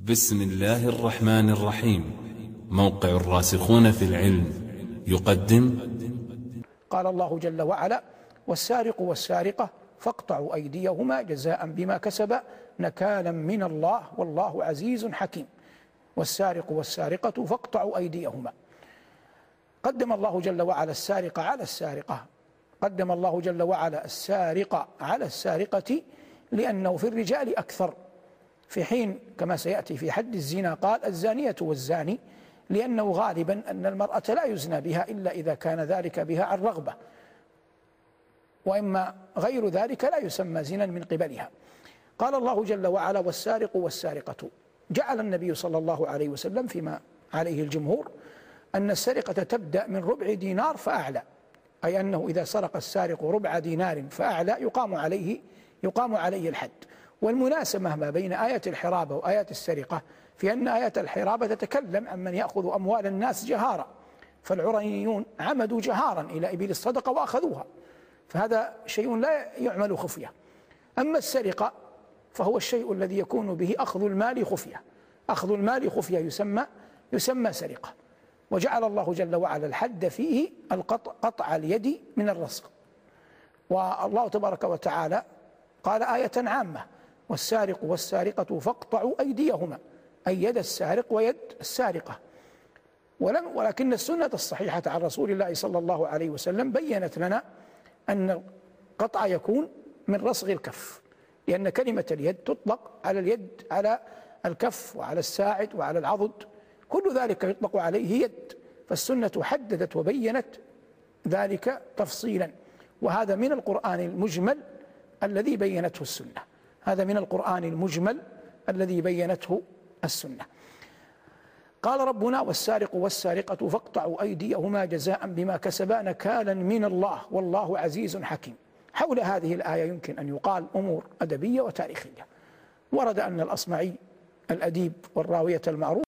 بسم الله الرحمن الرحيم. موقع الراسخون في العلم يقدم. قال الله جل وعلا: والسارق والسارقة فاقطعوا أيديهما جزاء بما كسبا نكالا من الله والله عزيز حكيم. والسارق والسارقة فاقطعوا أيديهما. قدم الله جل وعلا السارق على السارقة، قدم الله جل وعلا السارق على السارقة لأنه في الرجال أكثر، في حين كما سيأتي في حد الزنا قال الزانية والزاني، لأنه غالبا أن المرأة لا يزنى بها إلا إذا كان ذلك بها عن رغبة، وإما غير ذلك لا يسمى زنا من قبلها. قال الله جل وعلا: والسارق والسارقة. جعل النبي صلى الله عليه وسلم فيما عليه الجمهور أن السرقة تبدأ من ربع دينار فأعلى، أي أنه إذا سرق السارق ربع دينار فأعلى يقام عليه الحد. والمناسبة ما بين آية الحرابة وآيات السرقة في أن آية الحرابة تتكلم عن من يأخذ أموال الناس جهارا، فالعرنيون عمدوا جهارا إلى إبل الصدقة وأخذوها، فهذا شيء لا يعمل خفية. أما السرقة فهو الشيء الذي يكون به أخذ المال خفية، أخذ المال خفية يسمى سرقة. وجعل الله جل وعلا الحد فيه قطع اليد من الرزق. والله تبارك وتعالى قال آية عامة: والسارق والسارقة فاقطعوا أيديهما، أي يد السارق ويد السارقة. ولكن السنة الصحيحة عن رسول الله صلى الله عليه وسلم بيّنت لنا أن القطع يكون من رصغ الكف، لأن كلمة اليد تطلق على اليد، على الكف وعلى الساعد وعلى العضد، كل ذلك يطلق عليه يد. فالسنة حددت وبيّنت ذلك تفصيلا، وهذا من القرآن المجمل الذي بيّنته السنة، هذا من القرآن المجمل الذي بيّنته السنة. قال ربنا: والسارق والسارقة فاقطعوا أيديهما جزاء بما كسبا نكالا من الله والله عزيز حكيم. حول هذه الآية يمكن أن يقال أمور أدبية وتاريخية. ورد أن الأصمعي الأديب والراوية المعروف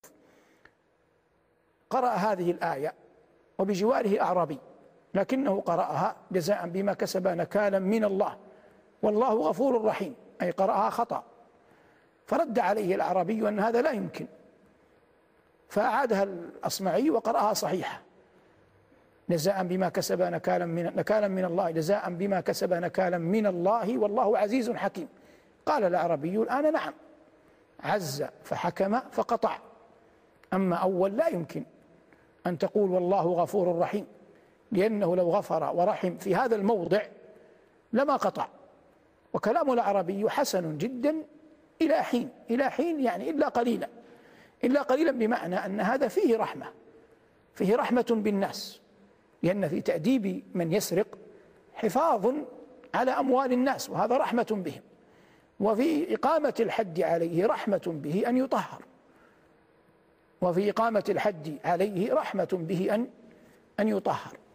قرأ هذه الآية وبجواره أعرابي، لكنه قرأها جزاء بما كسبا نكالا من الله والله غفور رحيم، أي قرأها خطأ. فرد عليه الأعرابي أن هذا لا يمكن، فأعادها الأصمعي وقرأها صحيحة: جزاء بما كسب نكالا من الله، جزاء بما كسب نكالا من الله والله عزيز حكيم. قال الأعرابي: الآن نعم، عز فحكم فقطع، أما أول لا يمكن أن تقول والله غفور رحيم، لأنه لو غفر ورحم في هذا الموضع لما قطع. وكلام الأعرابي حسن جدا إلى حين يعني إلا قليلا، بمعنى أن هذا فيه رحمة بالناس، لأن في تأديب من يسرق حفاظ على أموال الناس، وهذا رحمة بهم، وفي إقامة الحد عليه رحمة به أن يطهر، وفي إقامة الحد عليه رحمة به أن يطهر.